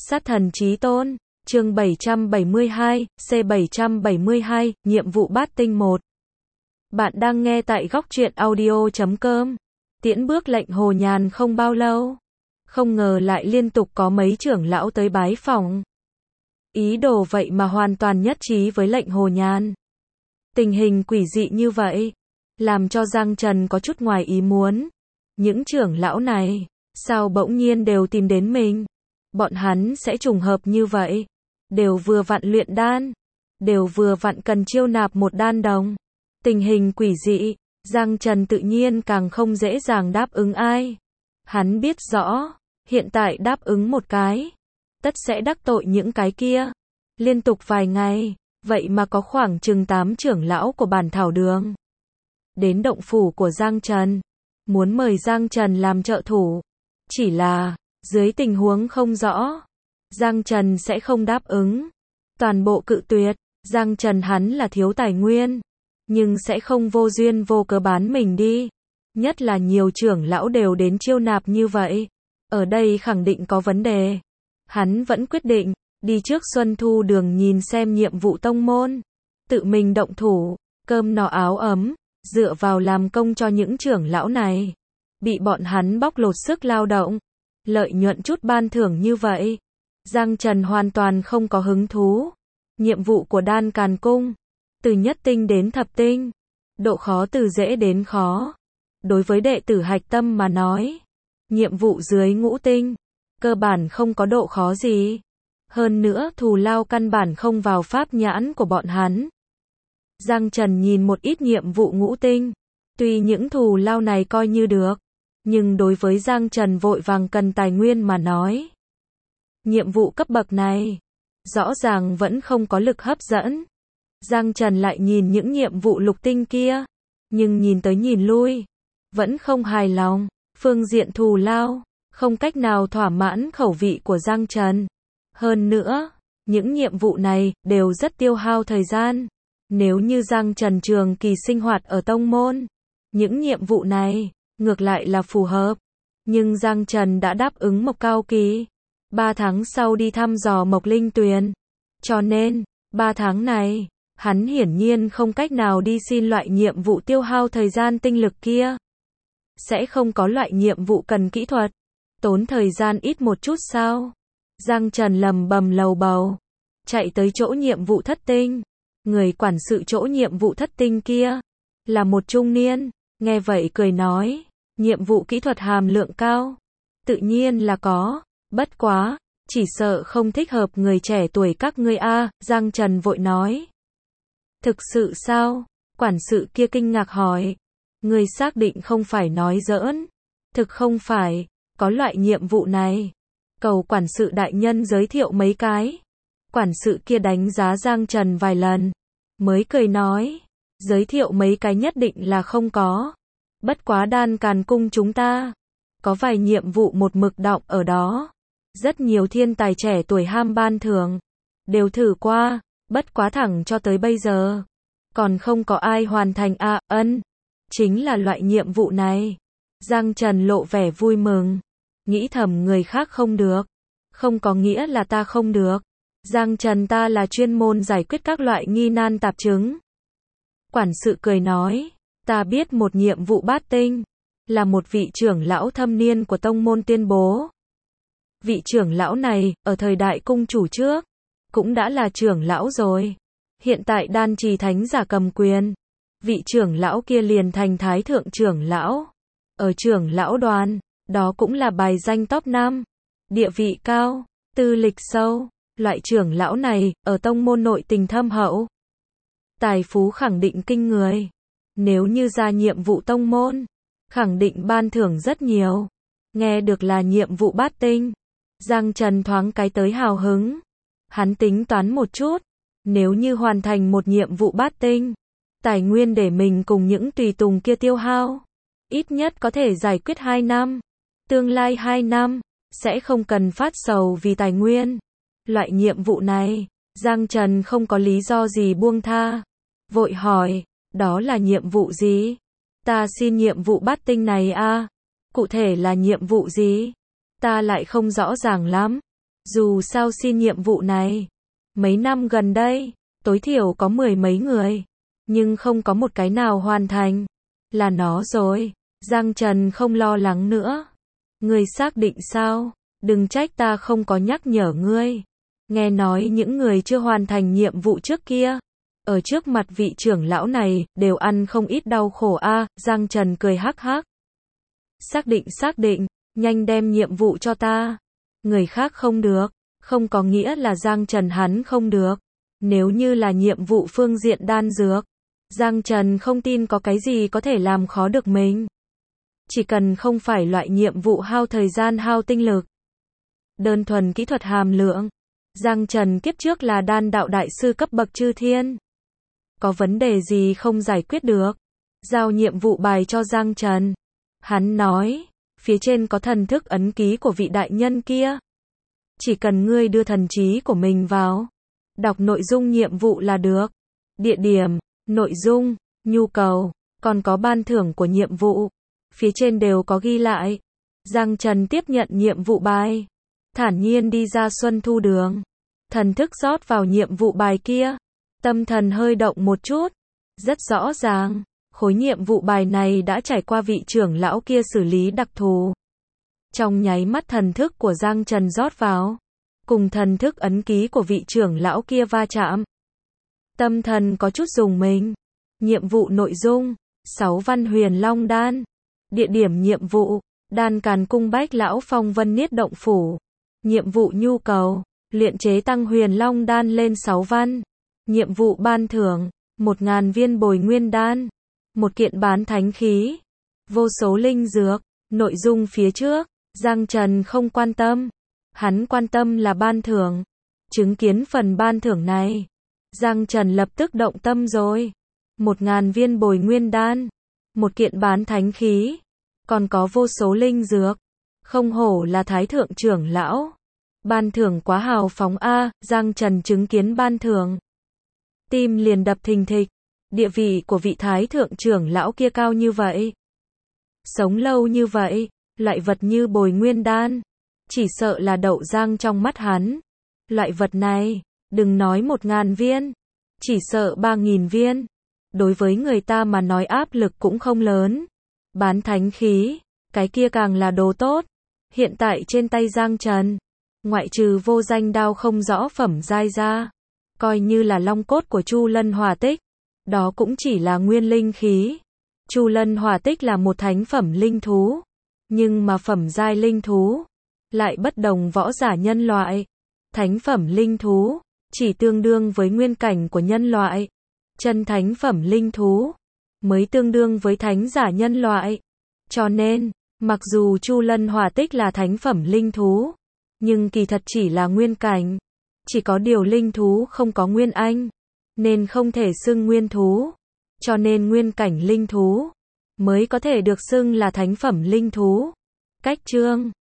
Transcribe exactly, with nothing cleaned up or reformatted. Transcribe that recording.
Sát thần chí tôn, chương bảy trăm bảy mươi hai, C bảy trăm bảy mươi hai, nhiệm vụ bát tinh một. Bạn đang nghe tại góc truyện audio chấm com. Tiễn bước lệnh Hồ Nhàn không bao lâu, không ngờ lại liên tục có mấy trưởng lão tới bái phỏng. Ý đồ vậy mà hoàn toàn nhất trí với lệnh Hồ Nhàn. Tình hình quỷ dị như vậy, làm cho Giang Trần có chút ngoài ý muốn. Những trưởng lão này, sao bỗng nhiên đều tìm đến mình? Bọn hắn sẽ trùng hợp như vậy. Đều vừa vặn luyện đan. Đều vừa vặn cần chiêu nạp một đan đồng. Tình hình quỷ dị, Giang Trần tự nhiên càng không dễ dàng đáp ứng ai. Hắn biết rõ, hiện tại đáp ứng một cái, tất sẽ đắc tội những cái kia. Liên tục vài ngày, vậy mà có khoảng chừng tám trưởng lão của bản thảo đường đến động phủ của Giang Trần, muốn mời Giang Trần làm trợ thủ. Chỉ là, dưới tình huống không rõ, Giang Trần sẽ không đáp ứng. Toàn bộ cự tuyệt. Giang Trần hắn là thiếu tài nguyên, nhưng sẽ không vô duyên vô cớ bán mình đi. Nhất là nhiều trưởng lão đều đến chiêu nạp như vậy. Ở đây khẳng định có vấn đề. Hắn vẫn quyết định, đi trước Xuân Thu đường nhìn xem nhiệm vụ tông môn. Tự mình động thủ, cơm no áo ấm, dựa vào làm công cho những trưởng lão này. Bị bọn hắn bóc lột sức lao động, lợi nhuận chút ban thưởng như vậy. Giang Trần hoàn toàn không có hứng thú. Nhiệm vụ của Đan Càn Cung, từ nhất tinh đến thập tinh, độ khó từ dễ đến khó. Đối với đệ tử hạch tâm mà nói, nhiệm vụ dưới ngũ tinh, cơ bản không có độ khó gì. Hơn nữa thù lao căn bản không vào pháp nhãn của bọn hắn. Giang Trần nhìn một ít nhiệm vụ ngũ tinh, tuy những thù lao này coi như được, nhưng đối với Giang Trần vội vàng cần tài nguyên mà nói, nhiệm vụ cấp bậc này, rõ ràng vẫn không có lực hấp dẫn. Giang Trần lại nhìn những nhiệm vụ lục tinh kia, nhưng nhìn tới nhìn lui, vẫn không hài lòng. Phương diện thù lao, không cách nào thỏa mãn khẩu vị của Giang Trần. Hơn nữa, những nhiệm vụ này đều rất tiêu hao thời gian. Nếu như Giang Trần trường kỳ sinh hoạt ở tông môn, những nhiệm vụ này, ngược lại là phù hợp. Nhưng Giang Trần đã đáp ứng Mộc Cao Kỳ, ba tháng sau đi thăm dò Mộc Linh Tuyền. Cho nên, ba tháng này, hắn hiển nhiên không cách nào đi xin loại nhiệm vụ tiêu hao thời gian tinh lực kia. Sẽ không có loại nhiệm vụ cần kỹ thuật, tốn thời gian ít một chút sao? Giang Trần lầm bầm lầu bầu, chạy tới chỗ nhiệm vụ thất tinh. Người quản sự chỗ nhiệm vụ thất tinh kia, là một trung niên, nghe vậy cười nói, nhiệm vụ kỹ thuật hàm lượng cao. Tự nhiên là có, bất quá, chỉ sợ không thích hợp người trẻ tuổi các ngươi a. Giang Trần vội nói. Thực sự sao? Quản sự kia kinh ngạc hỏi. Người xác định không phải nói giỡn? Thực không phải, có loại nhiệm vụ này. Cầu quản sự đại nhân giới thiệu mấy cái. Quản sự kia đánh giá Giang Trần vài lần, mới cười nói, giới thiệu mấy cái nhất định là không có. Bất quá Đan Càn Cung chúng ta, có vài nhiệm vụ một mực đọng ở đó. Rất nhiều thiên tài trẻ tuổi ham ban thưởng, đều thử qua, bất quá thẳng cho tới bây giờ, còn không có ai hoàn thành a. À, ân, chính là loại nhiệm vụ này. Giang Trần lộ vẻ vui mừng, nghĩ thầm người khác không được, không có nghĩa là ta không được. Giang Trần ta là chuyên môn giải quyết các loại nghi nan tạp chứng. Quản sự cười nói, ta biết một nhiệm vụ bát tinh, là một vị trưởng lão thâm niên của tông môn tuyên bố. Vị trưởng lão này, ở thời đại cung chủ trước, cũng đã là trưởng lão rồi. Hiện tại đan trì thánh giả cầm quyền. Vị trưởng lão kia liền thành thái thượng trưởng lão. Ở trưởng lão đoàn, đó cũng là bài danh top năm. Địa vị cao, tư lịch sâu. Loại trưởng lão này, ở tông môn nội tình thâm hậu. Tài phú khẳng định kinh người. Nếu như ra nhiệm vụ tông môn, khẳng định ban thưởng rất nhiều. Nghe được là nhiệm vụ bát tinh, Giang Trần thoáng cái tới hào hứng. Hắn tính toán một chút, nếu như hoàn thành một nhiệm vụ bát tinh, tài nguyên để mình cùng những tùy tùng kia tiêu hao, ít nhất có thể giải quyết hai năm. Tương lai hai năm, sẽ không cần phát sầu vì tài nguyên. Loại nhiệm vụ này, Giang Trần không có lý do gì buông tha. Vội hỏi, đó là nhiệm vụ gì? Ta xin nhiệm vụ bát tinh này a. Cụ thể là nhiệm vụ gì? Ta lại không rõ ràng lắm. Dù sao xin nhiệm vụ này, mấy năm gần đây, tối thiểu có mười mấy người, nhưng không có một cái nào hoàn thành. Là nó rồi. Giang Trần không lo lắng nữa. Ngươi xác định sao? Đừng trách ta không có nhắc nhở ngươi. Nghe nói những người chưa hoàn thành nhiệm vụ trước kia, ở trước mặt vị trưởng lão này, đều ăn không ít đau khổ a. À, Giang Trần cười hắc hắc. Xác định xác định, nhanh đem nhiệm vụ cho ta. Người khác không được, không có nghĩa là Giang Trần hắn không được. Nếu như là nhiệm vụ phương diện đan dược, Giang Trần không tin có cái gì có thể làm khó được mình. Chỉ cần không phải loại nhiệm vụ hao thời gian hao tinh lực, đơn thuần kỹ thuật hàm lượng. Giang Trần kiếp trước là đan đạo đại sư cấp bậc chư thiên. Có vấn đề gì không giải quyết được? Giao nhiệm vụ bài cho Giang Trần. Hắn nói, phía trên có thần thức ấn ký của vị đại nhân kia. Chỉ cần ngươi đưa thần trí của mình vào, đọc nội dung nhiệm vụ là được. Địa điểm, nội dung, nhu cầu, còn có ban thưởng của nhiệm vụ. Phía trên đều có ghi lại. Giang Trần tiếp nhận nhiệm vụ bài, thản nhiên đi ra Xuân Thu Đường. Thần thức rót vào nhiệm vụ bài kia. Tâm thần hơi động một chút. Rất rõ ràng, khối nhiệm vụ bài này đã trải qua vị trưởng lão kia xử lý đặc thù. Trong nháy mắt thần thức của Giang Trần rót vào, cùng thần thức ấn ký của vị trưởng lão kia va chạm. Tâm thần có chút rùng mình. Nhiệm vụ nội dung, sáu văn huyền long đan. Địa điểm nhiệm vụ, Đan Càn Cung Bách Lão Phong Vân Niết Động Phủ. Nhiệm vụ nhu cầu, luyện chế tăng huyền long đan lên sáu văn. Nhiệm vụ ban thưởng, một ngàn viên bồi nguyên đan. Một kiện bán thánh khí. Vô số linh dược. Nội dung phía trước, Giang Trần không quan tâm. Hắn quan tâm là ban thưởng. Chứng kiến phần ban thưởng này, Giang Trần lập tức động tâm rồi. Một ngàn viên bồi nguyên đan. Một kiện bán thánh khí. Còn có vô số linh dược. Không hổ là thái thượng trưởng lão. Ban thưởng quá hào phóng a. À, Giang Trần chứng kiến ban thưởng, tim liền đập thình thịch. Địa vị của vị thái thượng trưởng lão kia cao như vậy, sống lâu như vậy, loại vật như bồi nguyên đan, chỉ sợ là đậu rang trong mắt hắn. Loại vật này, đừng nói một ngàn viên, chỉ sợ ba nghìn viên. Đối với người ta mà nói áp lực cũng không lớn. Bán thánh khí, cái kia càng là đồ tốt. Hiện tại trên tay Giang Trần, ngoại trừ vô danh đao không rõ phẩm giai ra, coi như là long cốt của Chu Lân Hỏa Tích, đó cũng chỉ là nguyên linh khí. Chu Lân Hỏa Tích là một thánh phẩm linh thú, nhưng mà phẩm giai linh thú lại bất đồng võ giả nhân loại. Thánh phẩm linh thú chỉ tương đương với nguyên cảnh của nhân loại. Chân thánh phẩm linh thú mới tương đương với thánh giả nhân loại. Cho nên, mặc dù Chu Lân Hỏa Tích là thánh phẩm linh thú, nhưng kỳ thật chỉ là nguyên cảnh. Chỉ có điều linh thú không có nguyên anh, nên không thể xưng nguyên thú. Cho nên nguyên cảnh linh thú mới có thể được xưng là thánh phẩm linh thú. Cách chương